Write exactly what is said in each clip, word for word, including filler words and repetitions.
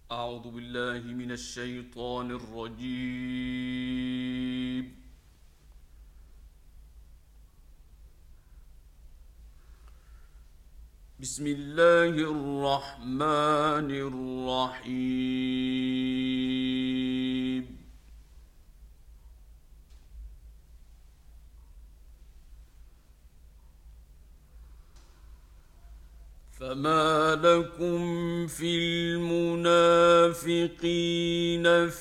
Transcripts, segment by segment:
أعوذ بالله من الشيطان الرجيم. بسم الله الرحمن الرحيم. فما لكم في المنافقين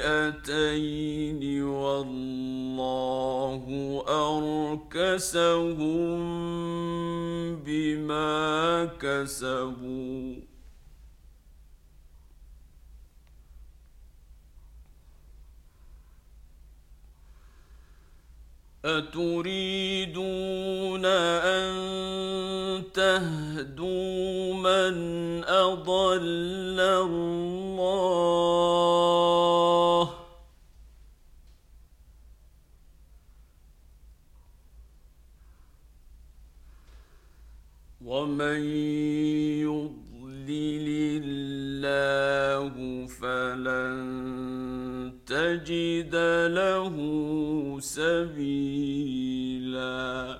فئتين والله أركسهم بما كسبوا أتريدون أن تهدوا من أضل الله ومن يضلل الله فلن تجد له سبيلا.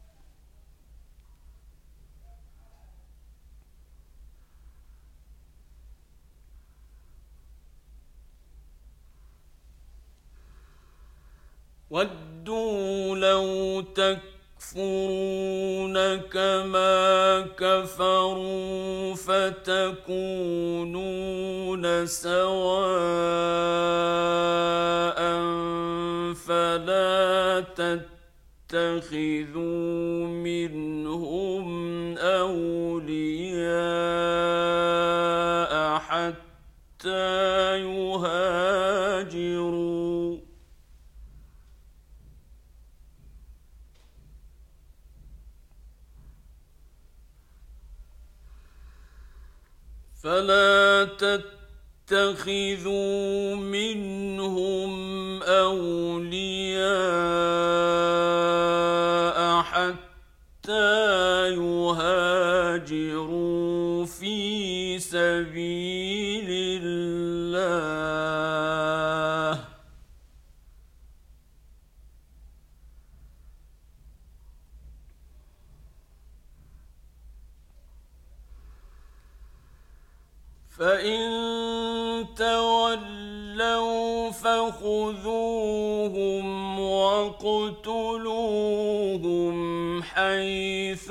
ودوا لو تكفرون كما كفروا فتكونون سواء فلا تتخذوا منهم أولياء حتى يهاجروا فلا تتخذوا منهم أولياء حتى يهاجروا في سبيل الله فإن تولوا فخذوهم واقتلوهم حيث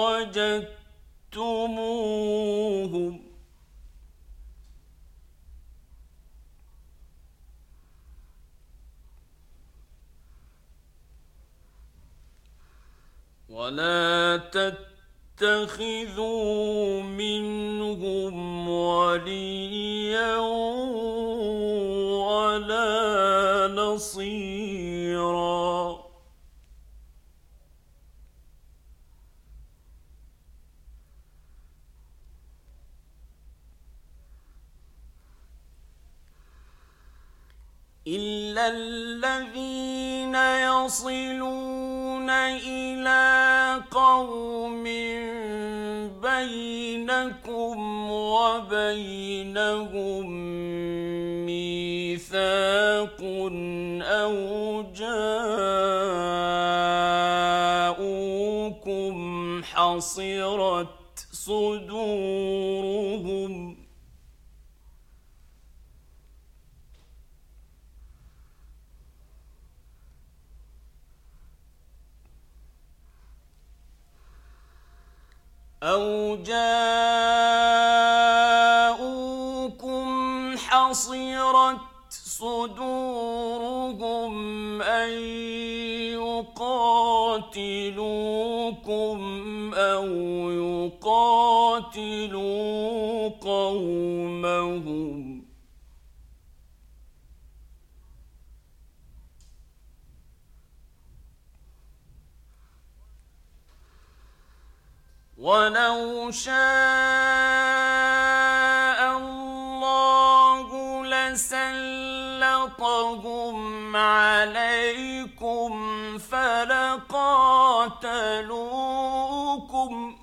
وجدتموهم ولا تتخذوا منهم وليا ولا نصيرا إلا الذين يصلون إلى قوم بينكم وبينهم ميثاق أو جاءوكم حصرت صدورهم أو جاءوكم حصرت صدورهم أن يقاتلوكم أو يقاتلوا قومهم ولو شاء الله لسلطهم عليكم فلقاتلوكم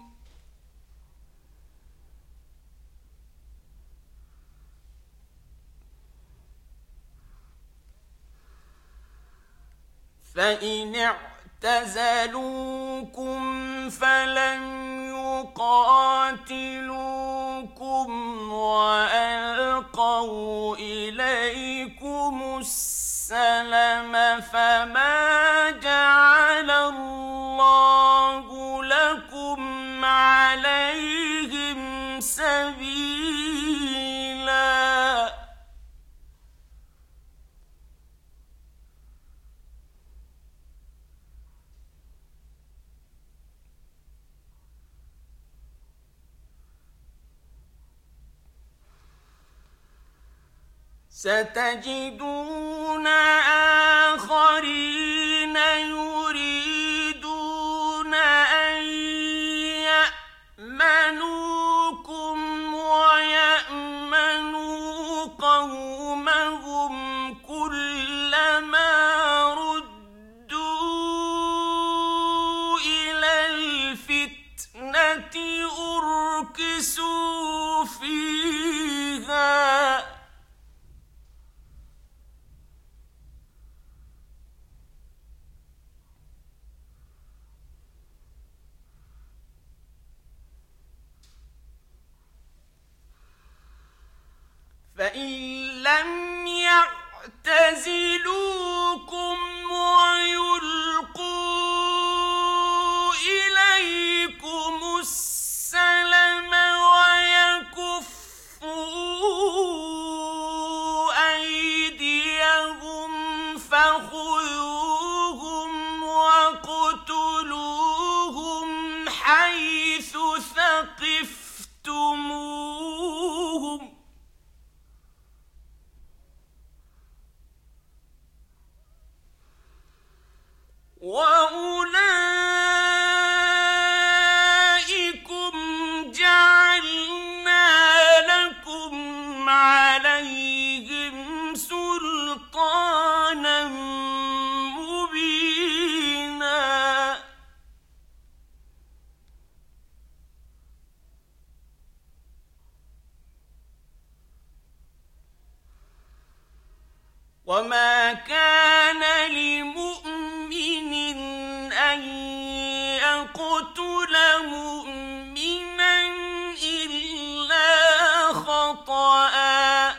فإن اعتزلوكم فلم يقاتلوكم وألقوا إليكم السلم فما جعل الله لكم عليهم سبيلا. ستجدون آخرين يريدون أن يأمنوكم ويأمنوا قومهم كلما ردوا إلى الفتنة أركسوا فيها فإن لم يعتزلوكم ويلقوا إليكم السلم ويكفوا أيديهم فخذوهم واقتلوهم حيث ثقفتموهم وأولئكم جعلنا لكم عليهم سلطانا مبينا. وما كان لمؤمن أن يقتل مؤمنا إلا خطأ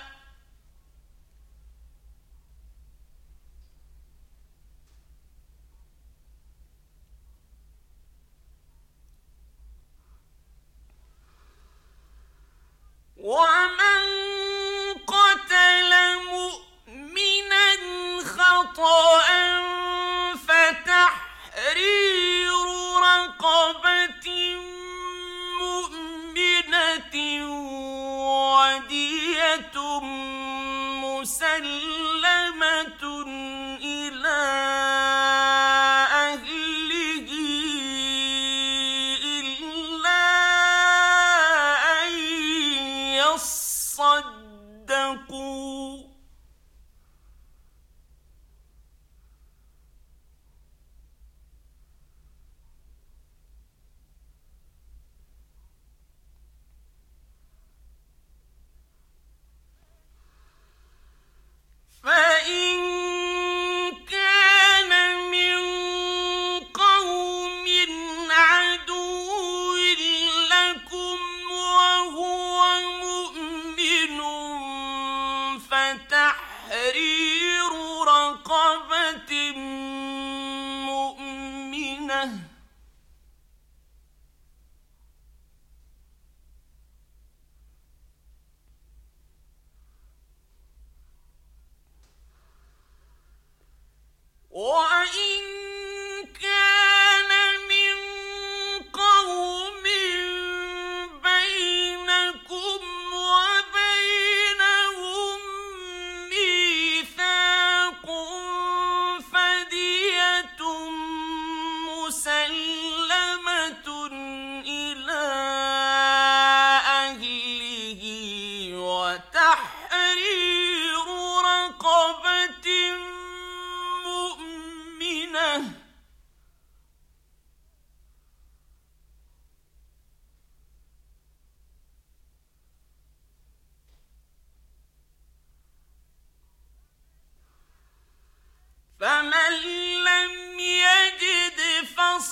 ومن قتل مؤمنا خطأ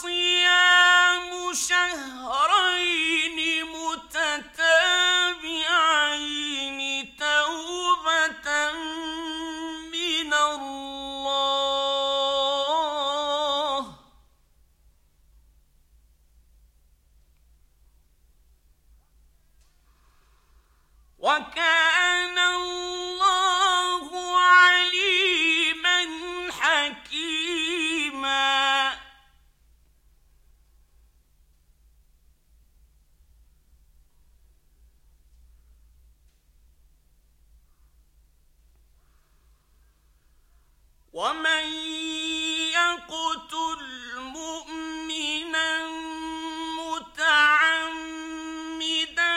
صِيَامُ شَهْرَيْنِ مُتَتَابِعَيْنِ تَوْبَةً مِّنَ اللَّهِ ۗ وَكَانَ اللَّهُ عَلِيمًا حَكِيمًا. وَمَن يَقْتُلْ مُؤْمِنًا مُّتَعَمِّدًا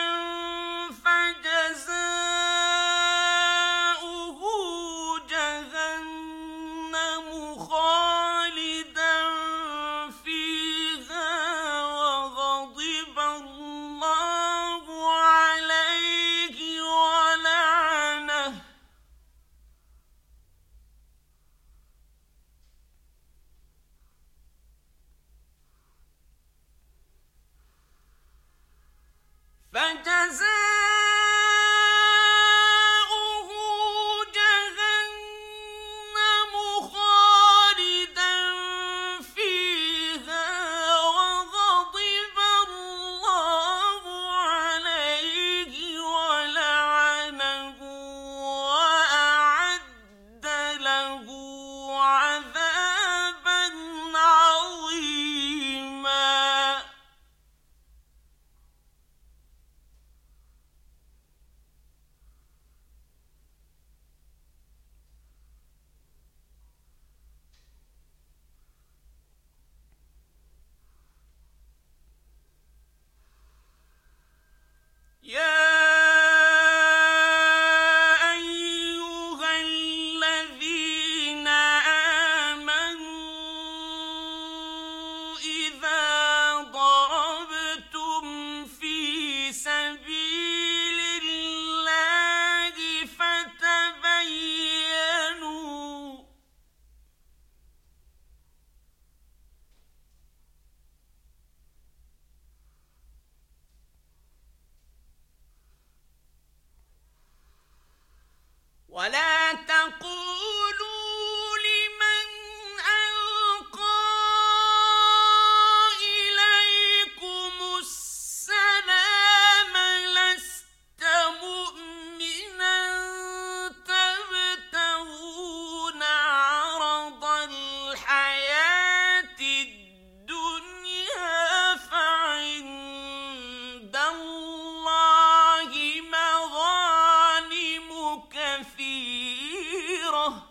فَجَزَاؤُهُ جَهَنَّمُ خَالِدًا فِيهَا وَغَضِبَ اللَّهُ عَلَيْهِ وَلَعَنَهُ فَجَزَاؤُهُ جَهَنَّمُ خَالِدًا فِيهَا وَغَضِبَ اللَّهُ عَلَيْهِ وَلَعَنَهُ وَأَعَدَّ لَهُ عَذَابًا عَظِيمًا. يَا أَيُّهَا الَّذِينَ آمَنُوا إِذَا ضَرَبْتُمْ فِي سَبِيلِ اللَّهِ فَتَبَيَّنُوا وَلَا تَقُولُوا لِمَنْ أَلْقَىٰ إِلَيْكُمُ السَّلَامَ لَسْتَ مُؤْمِنًا تَبْتَغُونَ عَرَضَ الْحَيَاةِ الدُّنْيَا فَعِندَ اللَّهِ مَغَانِمُ كَثِيرَةٌ ۚ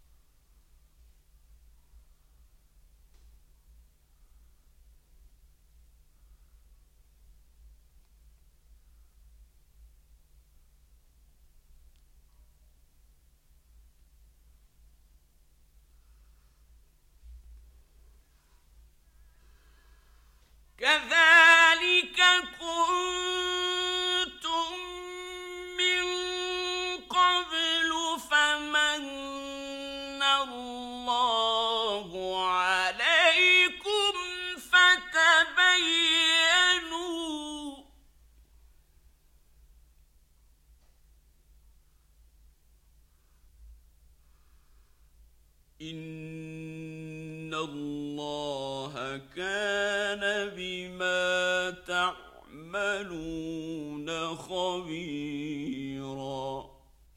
كَذَٰلِكَ كُنتُم مِّن قَبْلُ فَمَنَّ اللَّهُ عَلَيْكُمْ فَتَبَيَّنُوا ۚ إِنَّ اللَّهَ كَانَ بِمَا تَعْمَلُونَ خَبِيرًا.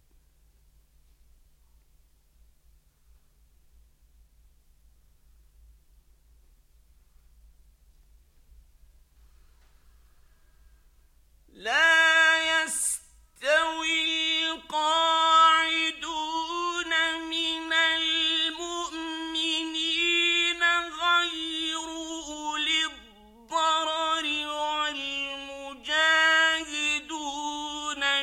لَا يَسْتَوِي الْقَاعِدُونَ مِنَ الْمُؤْمِنِينَ غَيْرُ أُولِي الضَّرَرِ وَالْمُجَاهِدُونَ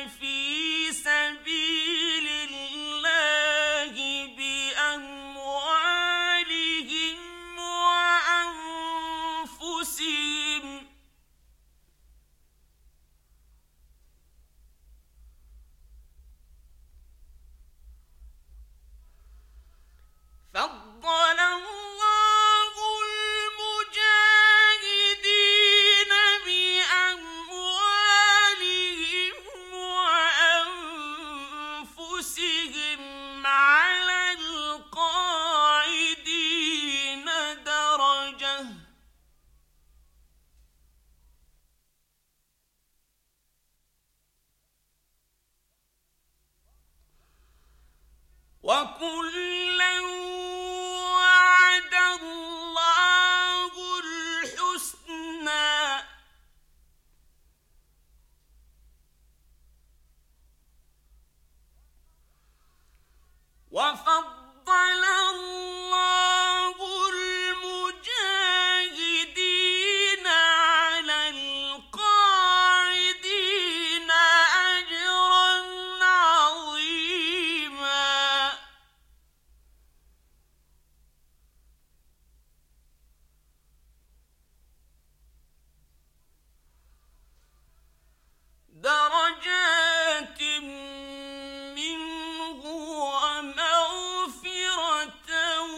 وفضل الله المجاهدين على القاعدين أجرا عظيما. درجات منه ومغفرة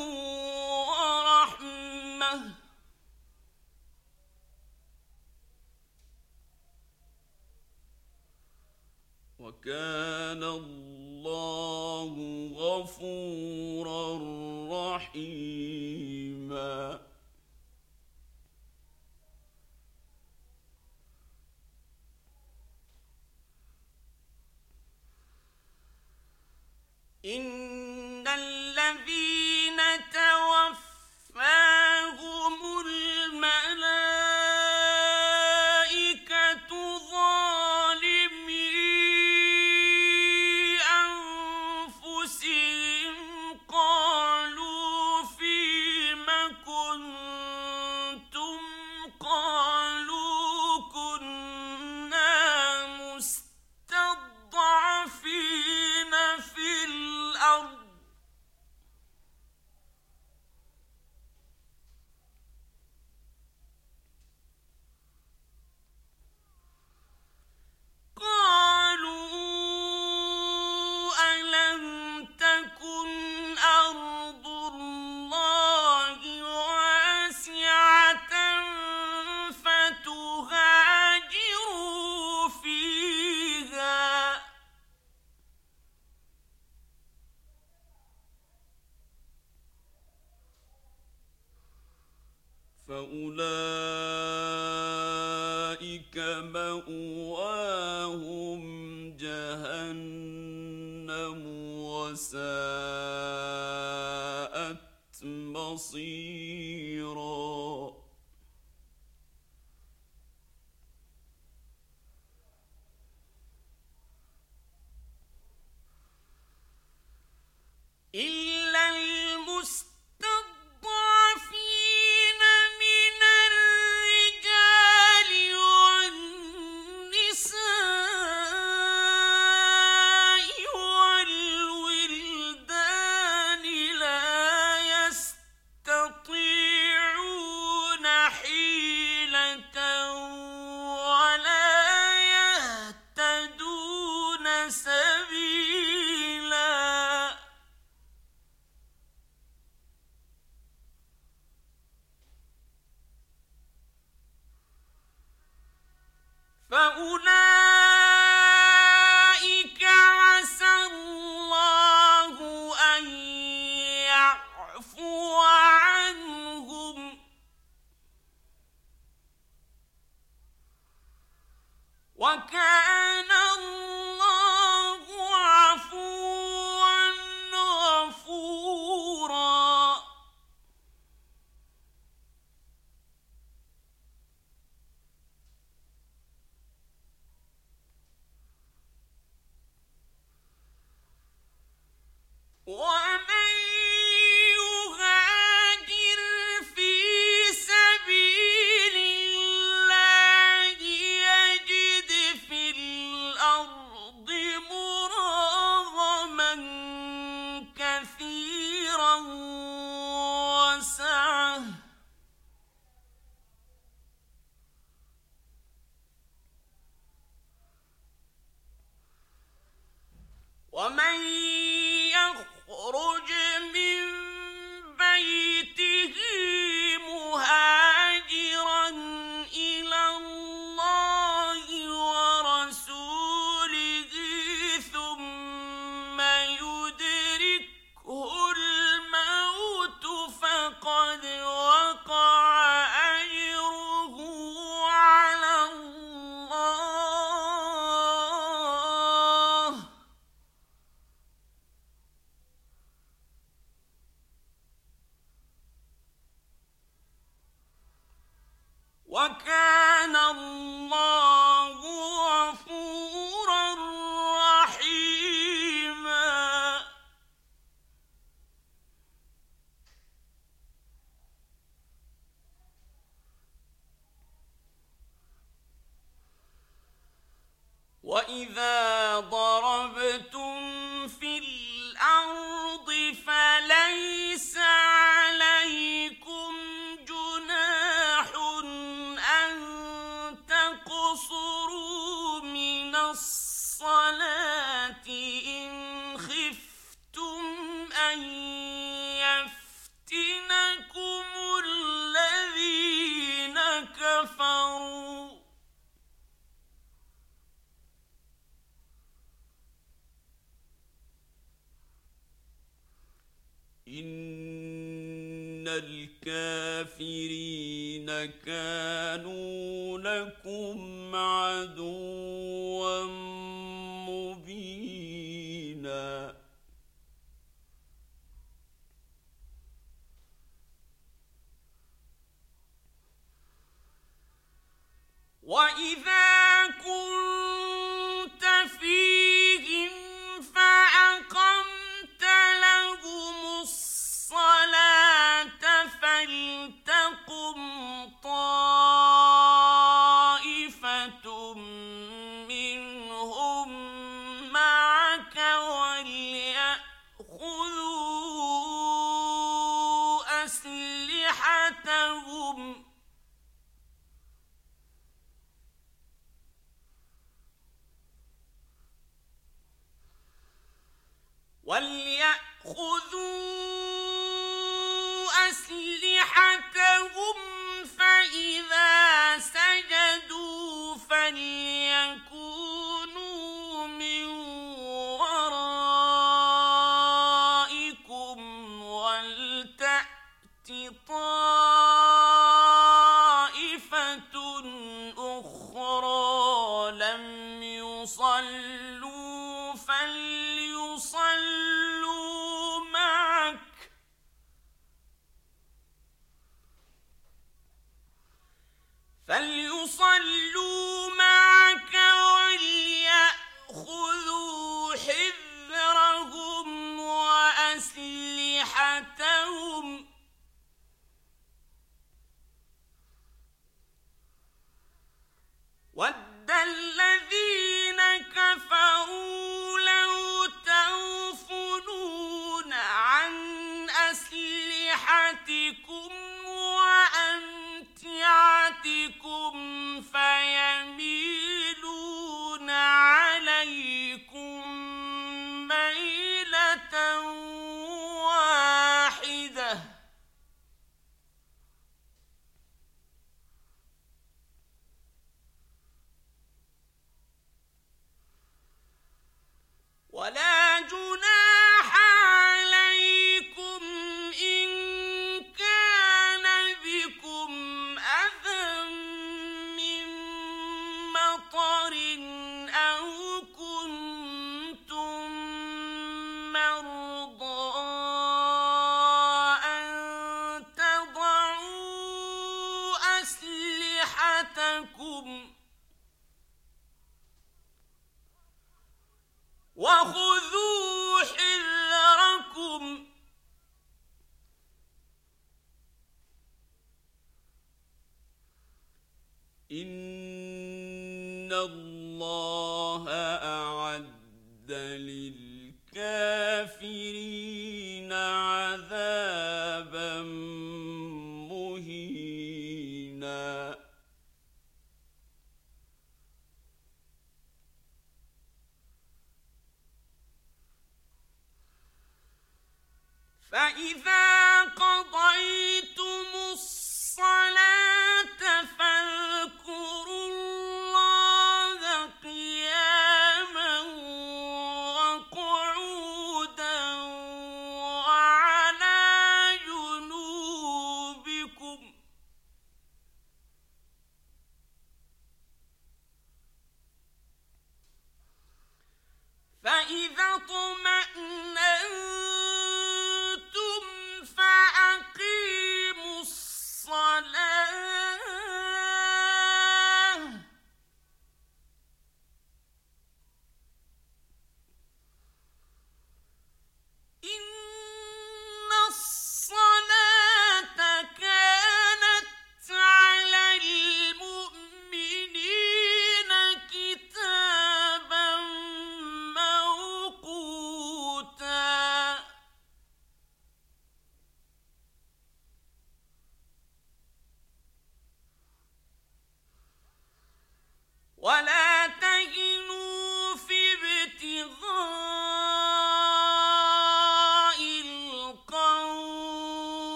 ورحمة، وكان الله غفورا رحيما. إن الذين توفاهم الملائكة ظالمي أنفسهم قالوا فيم كنتم قالوا كنا مستضعفين في الأرض قالوا ألم تكن أرض الله واسعة فتهاجروا فيها فأولئك مأواهم جهنم وساءت مصيرا. إلا المستضعفين من الرجال والنساء والولدان لا يستطيعون الصلاة إن خفتم أن يفتنكم الذين كفروا إن الكافرين كانوا لكم عدوا مبينا وإذا كنت فيهم فأقمت لهم الصلاة فلتقم طائفة منهم معك وليأخذوا أسلحتهم وليأخذوا أسلحتهم فإذا سجدوا فليكونوا من ورائكم ولتأت طائفة أخرى لم يصلوا فليصلوا معك فليصلوا معك وليأخذوا حذرهم وأسلحتهم ود الذين كفروا لو تغفلون عن أسلحتكم وأمتعتكم فيميلون عليكم ميلة واحدة ولا جناح عليكم إن كان بكم أذى من مطر أو كنتم مرضى أن تضعوا أسلحتكم وخذوا حذركم إن الله أعد للكافرين عذابا مهينا فإذا قضيتم الصلاة فاذكروا الله قياما وقعودا وعلى جنوبكم فإذا اطمأننتم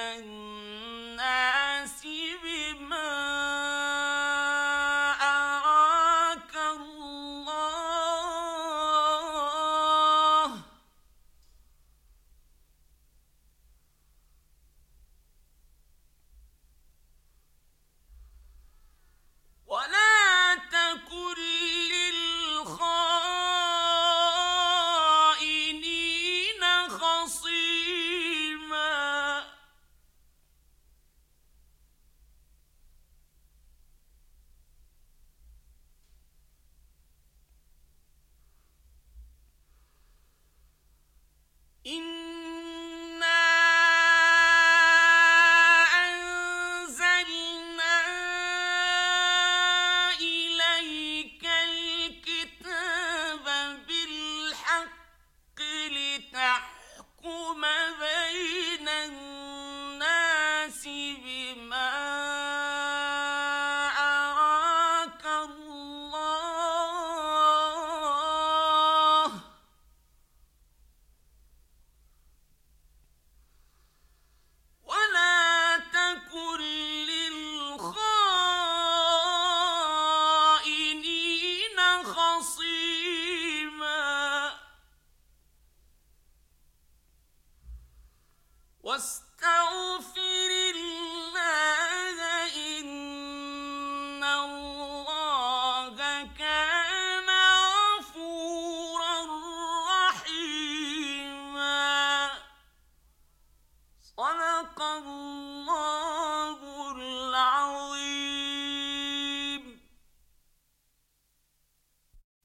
النار